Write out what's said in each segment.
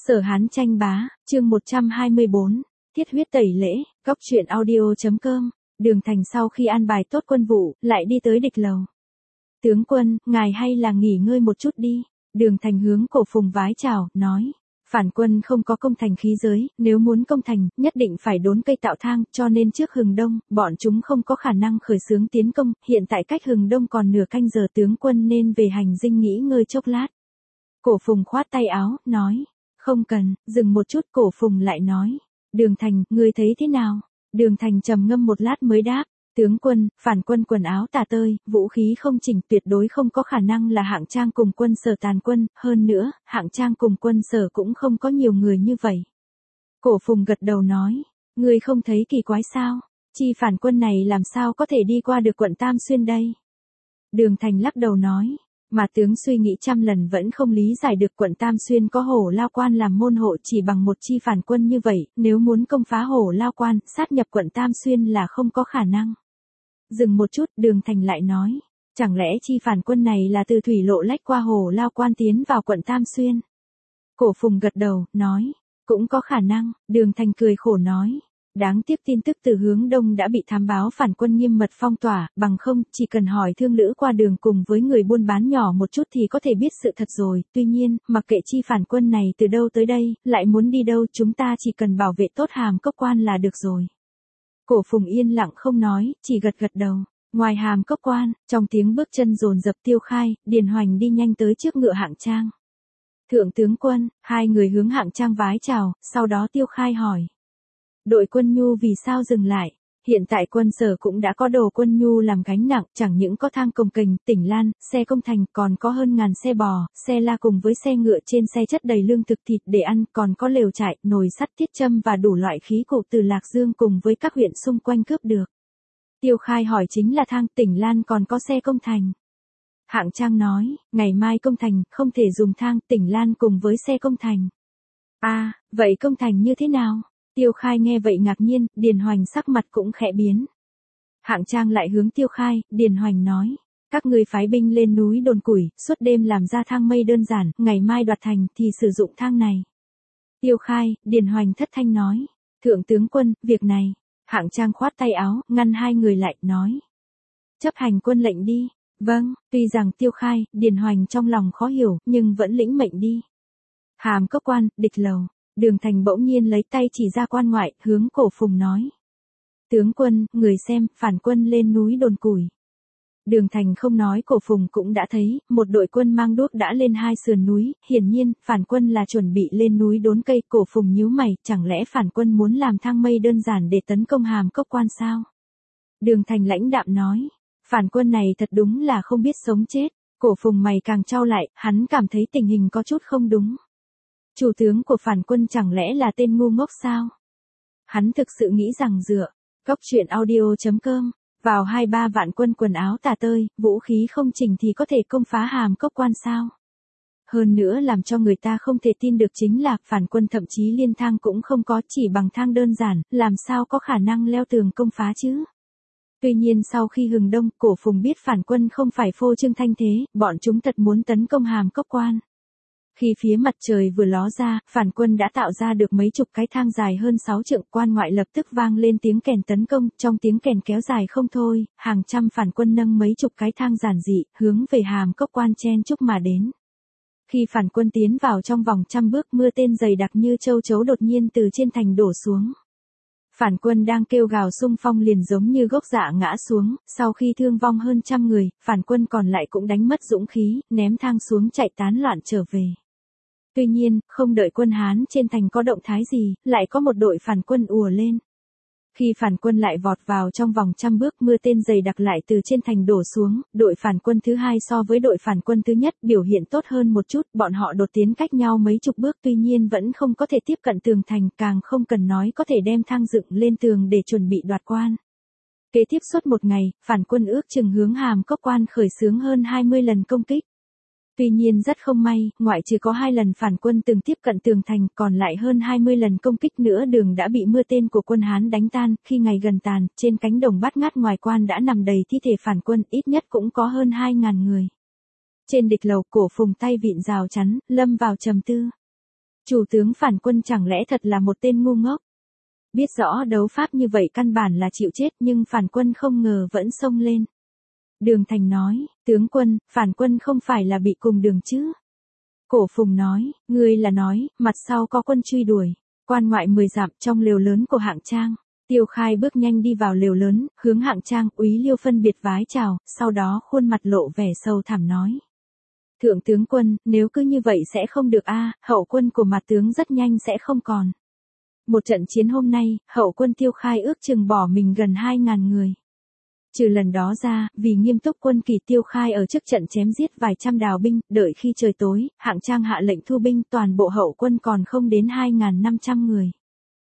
Sở Hán tranh bá, chương 124, thiết huyết tẩy lễ, góc truyện audio.com, Đường Thành sau khi an bài tốt quân vụ, lại đi tới địch lầu. Tướng quân, ngài hay là nghỉ ngơi một chút đi. Đường Thành hướng Cổ Phùng vái chào, nói. Phản quân không có công thành khí giới, nếu muốn công thành, nhất định phải đốn cây tạo thang, cho nên trước Hừng Đông, bọn chúng không có khả năng khởi xướng tiến công, hiện tại cách Hừng Đông còn nửa canh giờ, tướng quân nên về hành dinh nghỉ ngơi chốc lát. Cổ Phùng khoát tay áo, nói. Không cần, dừng một chút, Cổ Phùng lại nói. Đường Thành, ngươi thấy thế nào? Đường Thành trầm ngâm một lát mới đáp. Tướng quân, phản quân quần áo tả tơi, vũ khí không chỉnh, tuyệt đối không có khả năng là Hạng Trang cùng quân Sở tàn quân, hơn nữa, Hạng Trang cùng quân Sở cũng không có nhiều người như vậy. Cổ Phùng gật đầu nói, ngươi không thấy kỳ quái sao? Chi phản quân này làm sao có thể đi qua được quận Tam Xuyên đây? Đường Thành lắc đầu nói, mà tướng suy nghĩ trăm lần vẫn không lý giải được quận Tam Xuyên có Hổ Lao Quan làm môn hộ chỉ bằng một chi phản quân như vậy, nếu muốn công phá Hổ Lao Quan, sát nhập quận Tam Xuyên là không có khả năng. Dừng một chút, Đường Thành lại nói, chẳng lẽ chi phản quân này là từ thủy lộ lách qua Hổ Lao Quan tiến vào quận Tam Xuyên? Cổ Phùng gật đầu, nói, cũng có khả năng. Đường Thành cười khổ nói, đáng tiếc tin tức từ hướng đông đã bị thám báo phản quân nghiêm mật phong tỏa, bằng không, chỉ cần hỏi thương lữ qua đường cùng với người buôn bán nhỏ một chút thì có thể biết sự thật rồi. Tuy nhiên, mặc kệ chi phản quân này từ đâu tới đây, lại muốn đi đâu, chúng ta chỉ cần bảo vệ tốt Hàm Cốc Quan là được rồi. Cổ Phùng yên lặng không nói, chỉ gật gật đầu. Ngoài Hàm Cốc Quan, trong tiếng bước chân dồn dập Tiêu Khai, Điền Hoành đi nhanh tới trước ngựa Hạng Trang. Thượng tướng quân, hai người hướng Hạng Trang vái chào, sau đó Tiêu Khai hỏi. Đội quân nhu vì sao dừng lại? Hiện tại quân Sở cũng đã có đồ quân nhu làm gánh nặng, chẳng những có thang cồng kềnh, tỉnh lan, xe công thành, còn có hơn ngàn xe bò, xe la cùng với xe ngựa, trên xe chất đầy lương thực thịt để ăn, còn có lều trại, nồi sắt, thiết châm và đủ loại khí cụ từ Lạc Dương cùng với các huyện xung quanh cướp được. Tiêu Khai hỏi chính là thang, tỉnh lan còn có xe công thành. Hạng Trang nói, ngày mai công thành, không thể dùng thang, tỉnh lan cùng với xe công thành. Vậy công thành như thế nào? Tiêu Khai nghe vậy ngạc nhiên, Điền Hoành sắc mặt cũng khẽ biến. Hạng Trang lại hướng Tiêu Khai, Điền Hoành nói, các ngươi phái binh lên núi Đồn Củi, suốt đêm làm ra thang mây đơn giản, ngày mai đoạt thành thì sử dụng thang này. Tiêu Khai, Điền Hoành thất thanh nói, thượng tướng quân, việc này. Hạng Trang khoát tay áo, ngăn hai người lại, nói. Chấp hành quân lệnh đi. Vâng, tuy rằng Tiêu Khai, Điền Hoành trong lòng khó hiểu, nhưng vẫn lĩnh mệnh đi. Hàm Cốc Quan, địch lầu. Đường Thành bỗng nhiên lấy tay chỉ ra quan ngoại, hướng Cổ Phùng nói. Tướng quân, người xem, phản quân lên núi Đồn Củi. Đường Thành không nói, Cổ Phùng cũng đã thấy, một đội quân mang đuốc đã lên hai sườn núi, hiển nhiên, phản quân là chuẩn bị lên núi đốn cây. Cổ Phùng nhíu mày, chẳng lẽ phản quân muốn làm thang mây đơn giản để tấn công Hàm Cốc Quan sao? Đường Thành lãnh đạm nói, phản quân này thật đúng là không biết sống chết. Cổ Phùng mày càng chau lại, hắn cảm thấy tình hình có chút không đúng. Chủ tướng của phản quân chẳng lẽ là tên ngu ngốc sao? Hắn thực sự nghĩ rằng dựa góc truyện audio.com vào 2-3 vạn quân quần áo tả tơi, vũ khí không chỉnh thì có thể công phá Hàm Cốc Quan sao? Hơn nữa làm cho người ta không thể tin được chính là phản quân thậm chí liên thang cũng không có, chỉ bằng thang đơn giản, làm sao có khả năng leo tường công phá chứ? Tuy nhiên sau khi Hừng Đông, Cổ Phùng biết phản quân không phải phô trương thanh thế, bọn chúng thật muốn tấn công Hàm Cốc Quan. Khi phía mặt trời vừa ló ra, phản quân đã tạo ra được mấy chục cái thang dài hơn 6 trượng, quan ngoại lập tức vang lên tiếng kèn tấn công, trong tiếng kèn kéo dài không thôi, hàng trăm phản quân nâng mấy chục cái thang giản dị, hướng về Hàm Cốc Quan chen chúc mà đến. Khi phản quân tiến vào trong vòng trăm bước, mưa tên dày đặc như châu chấu đột nhiên từ trên thành đổ xuống. Phản quân đang kêu gào xung phong liền giống như gốc dạ ngã xuống, sau khi thương vong hơn 100 người, phản quân còn lại cũng đánh mất dũng khí, ném thang xuống chạy tán loạn trở về. Tuy nhiên, không đợi quân Hán trên thành có động thái gì, lại có một đội phản quân ùa lên. Khi phản quân lại vọt vào trong vòng trăm bước, mưa tên dày đặc lại từ trên thành đổ xuống, đội phản quân thứ hai so với đội phản quân thứ nhất biểu hiện tốt hơn một chút, bọn họ đột tiến cách nhau mấy chục bước, tuy nhiên vẫn không có thể tiếp cận tường thành, càng không cần nói có thể đem thang dựng lên tường để chuẩn bị đoạt quan. Kế tiếp suốt một ngày, phản quân ước chừng hướng Hàm Cốc Quan khởi xướng hơn 20 lần công kích. Tuy nhiên rất không may, ngoại trừ có 2 lần phản quân từng tiếp cận tường thành, còn lại hơn 20 lần công kích nữa đường đã bị mưa tên của quân Hán đánh tan. Khi ngày gần tàn, trên cánh đồng bát ngát ngoài quan đã nằm đầy thi thể phản quân, ít nhất cũng có hơn 2.000 người. Trên địch lầu, Cổ Phùng tay vịn rào chắn, lâm vào trầm tư. Chủ tướng phản quân chẳng lẽ thật là một tên ngu ngốc? Biết rõ đấu pháp như vậy căn bản là chịu chết nhưng phản quân không ngờ vẫn xông lên. Đường Thành nói, tướng quân, phản quân không phải là bị cùng đường chứ? Cổ Phùng nói, ngươi là nói, mặt sau có quân truy đuổi. Quan ngoại 10 dặm trong lều lớn của Hạng Trang. Tiêu Khai bước nhanh đi vào lều lớn, hướng Hạng Trang, Úy Liêu phân biệt vái chào, sau đó khuôn mặt lộ vẻ sâu thẳm nói. Thượng tướng quân, nếu cứ như vậy sẽ không được hậu quân của mặt tướng rất nhanh sẽ không còn. Một trận chiến hôm nay, hậu quân Tiêu Khai ước chừng bỏ mình gần 2.000 người. Trừ lần đó ra, vì nghiêm túc quân kỳ Tiêu Khai ở trước trận chém giết vài trăm đào binh, đợi khi trời tối, Hạng Trang hạ lệnh thu binh toàn bộ hậu quân còn không đến 2.500 người.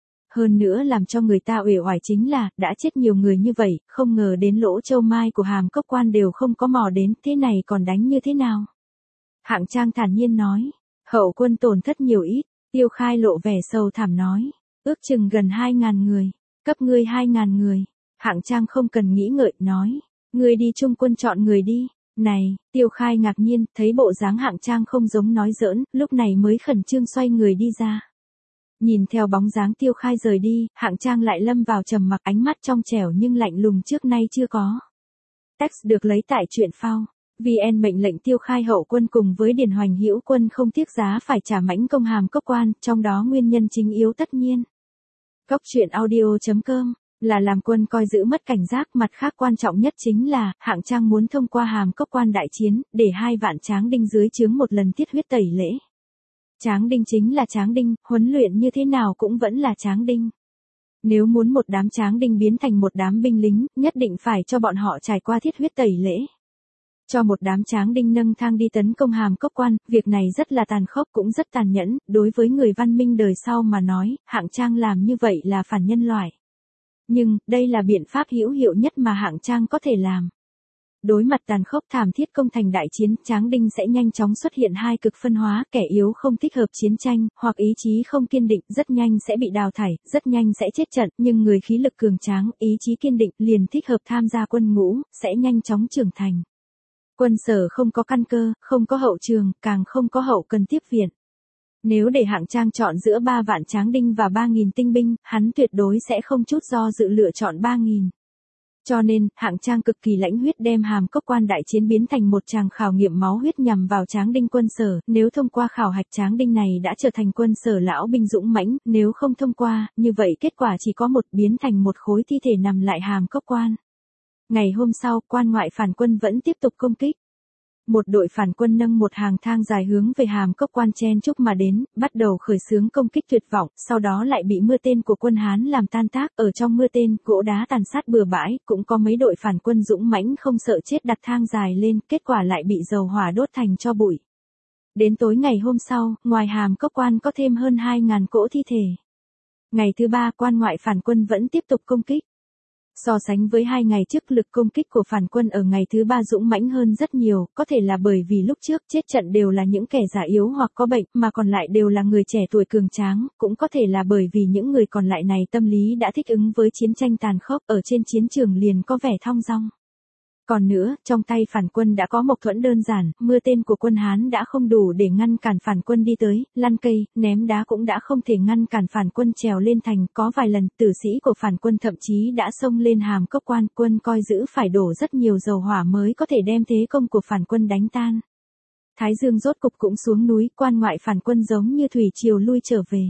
Hơn nữa làm cho người ta uể oải chính là, đã chết nhiều người như vậy, không ngờ đến lỗ châu mai của Hàm Cốc Quan đều không có mò đến, thế này còn đánh như thế nào? Hạng Trang thản nhiên nói, hậu quân tổn thất nhiều ít, Tiêu Khai lộ vẻ sầu thảm nói, ước chừng gần 2.000 người, cấp ngươi 2.000 người. Hạng Trang không cần nghĩ ngợi, nói, ngươi đi chung quân chọn người đi. Này, Tiêu Khai ngạc nhiên, thấy bộ dáng Hạng Trang không giống nói giỡn, lúc này mới khẩn trương xoay người đi ra. Nhìn theo bóng dáng Tiêu Khai rời đi, Hạng Trang lại lâm vào trầm mặc, ánh mắt trong trẻo nhưng lạnh lùng trước nay chưa có. Text được lấy tại truyện phao. VN mệnh lệnh Tiêu Khai hậu quân cùng với Điền Hoành Hữu quân không tiếc giá phải trả mãnh công Hàm Cốc Quan, trong đó nguyên nhân chính yếu tất nhiên. Góc truyện audio.com là làm quân coi giữ mất cảnh giác, mặt khác quan trọng nhất chính là, Hạng Trang muốn thông qua Hàm Cốc Quan đại chiến, để 2 vạn tráng đinh dưới trướng một lần tiết huyết tẩy lễ. Tráng đinh chính là tráng đinh, huấn luyện như thế nào cũng vẫn là tráng đinh. Nếu muốn một đám tráng đinh biến thành một đám binh lính, nhất định phải cho bọn họ trải qua thiết huyết tẩy lễ. Cho một đám tráng đinh nâng thang đi tấn công Hàm Cốc Quan, việc này rất là tàn khốc cũng rất tàn nhẫn, đối với người văn minh đời sau mà nói, Hạng Trang làm như vậy là phản nhân loại. Nhưng, đây là biện pháp hữu hiệu nhất mà Hạng Trang có thể làm. Đối mặt tàn khốc thảm thiết công thành đại chiến, tráng đinh sẽ nhanh chóng xuất hiện hai cực phân hóa, kẻ yếu không thích hợp chiến tranh, hoặc ý chí không kiên định, rất nhanh sẽ bị đào thải, rất nhanh sẽ chết trận, nhưng người khí lực cường tráng, ý chí kiên định, liền thích hợp tham gia quân ngũ, sẽ nhanh chóng trưởng thành. Quân Sở không có căn cơ, không có hậu trường, càng không có hậu cần tiếp viện. Nếu để Hạng Trang chọn giữa 3 vạn tráng đinh và 3.000 tinh binh, hắn tuyệt đối sẽ không chút do dự lựa chọn 3.000. Cho nên, Hạng Trang cực kỳ lãnh huyết đem Hàm Cốc Quan đại chiến biến thành một tràng khảo nghiệm máu huyết nhằm vào tráng đinh quân Sở, nếu thông qua khảo hạch tráng đinh này đã trở thành quân Sở lão binh dũng mãnh, nếu không thông qua, như vậy kết quả chỉ có một, biến thành một khối thi thể nằm lại Hàm Cốc Quan. Ngày hôm sau, quan ngoại phản quân vẫn tiếp tục công kích. Một đội phản quân nâng một hàng thang dài hướng về Hàm Cốc Quan chen chúc mà đến, bắt đầu khởi xướng công kích tuyệt vọng, sau đó lại bị mưa tên của quân Hán làm tan tác, ở trong mưa tên, gỗ đá tàn sát bừa bãi, cũng có mấy đội phản quân dũng mãnh không sợ chết đặt thang dài lên, kết quả lại bị dầu hỏa đốt thành tro bụi. Đến tối ngày hôm sau, ngoài Hàm Cốc Quan có thêm hơn 2.000 cỗ thi thể. Ngày thứ 3, quan ngoại phản quân vẫn tiếp tục công kích. So sánh với 2 ngày trước, lực công kích của phản quân ở ngày thứ 3 dũng mãnh hơn rất nhiều, có thể là bởi vì lúc trước chết trận đều là những kẻ già yếu hoặc có bệnh, mà còn lại đều là người trẻ tuổi cường tráng, cũng có thể là bởi vì những người còn lại này tâm lý đã thích ứng với chiến tranh tàn khốc, ở trên chiến trường liền có vẻ thong dong. Còn nữa, trong tay phản quân đã có mộc thuẫn đơn giản, mưa tên của quân Hán đã không đủ để ngăn cản phản quân đi tới, lăn cây, ném đá cũng đã không thể ngăn cản phản quân trèo lên thành, có vài lần, tử sĩ của phản quân thậm chí đã xông lên Hàm Cốc Quan, quân coi giữ phải đổ rất nhiều dầu hỏa mới có thể đem thế công của phản quân đánh tan. Thái Dương rốt cục cũng xuống núi, quan ngoại phản quân giống như thủy triều lui trở về.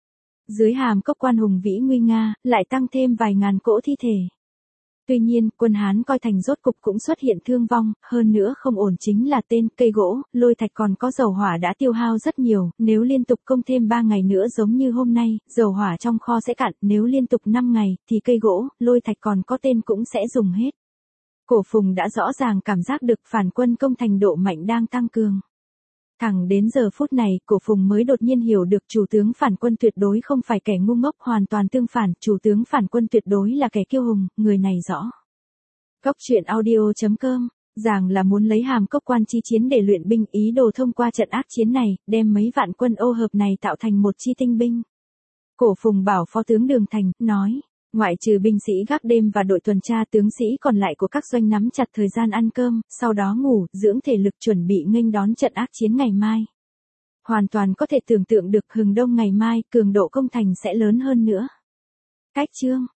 Dưới Hàm Cốc Quan hùng vĩ nguy nga, lại tăng thêm vài ngàn cỗ thi thể. Tuy nhiên, quân Hán coi thành rốt cục cũng xuất hiện thương vong, hơn nữa không ổn chính là tên, cây gỗ, lôi thạch còn có dầu hỏa đã tiêu hao rất nhiều, nếu liên tục công thêm 3 ngày nữa giống như hôm nay, dầu hỏa trong kho sẽ cạn, nếu liên tục 5 ngày, thì cây gỗ, lôi thạch còn có tên cũng sẽ dùng hết. Cổ Phùng đã rõ ràng cảm giác được phản quân công thành độ mạnh đang tăng cường. Thẳng đến giờ phút này, Cổ Phùng mới đột nhiên hiểu được chủ tướng phản quân tuyệt đối không phải kẻ ngu ngốc, hoàn toàn tương phản, chủ tướng phản quân tuyệt đối là kẻ kiêu hùng, người này rõ. Góc truyện audio.com, rằng là muốn lấy Hàm Cốc Quan chi chiến để luyện binh, ý đồ thông qua trận ác chiến này, đem mấy vạn quân ô hợp này tạo thành một chi tinh binh. Cổ Phùng bảo Phó tướng Đường Thành, nói, ngoại trừ binh sĩ gác đêm và đội tuần tra, tướng sĩ còn lại của các doanh nắm chặt thời gian ăn cơm, sau đó ngủ, dưỡng thể lực chuẩn bị nghênh đón trận ác chiến ngày mai. Hoàn toàn có thể tưởng tượng được hừng đông ngày mai cường độ công thành sẽ lớn hơn nữa. Cách chương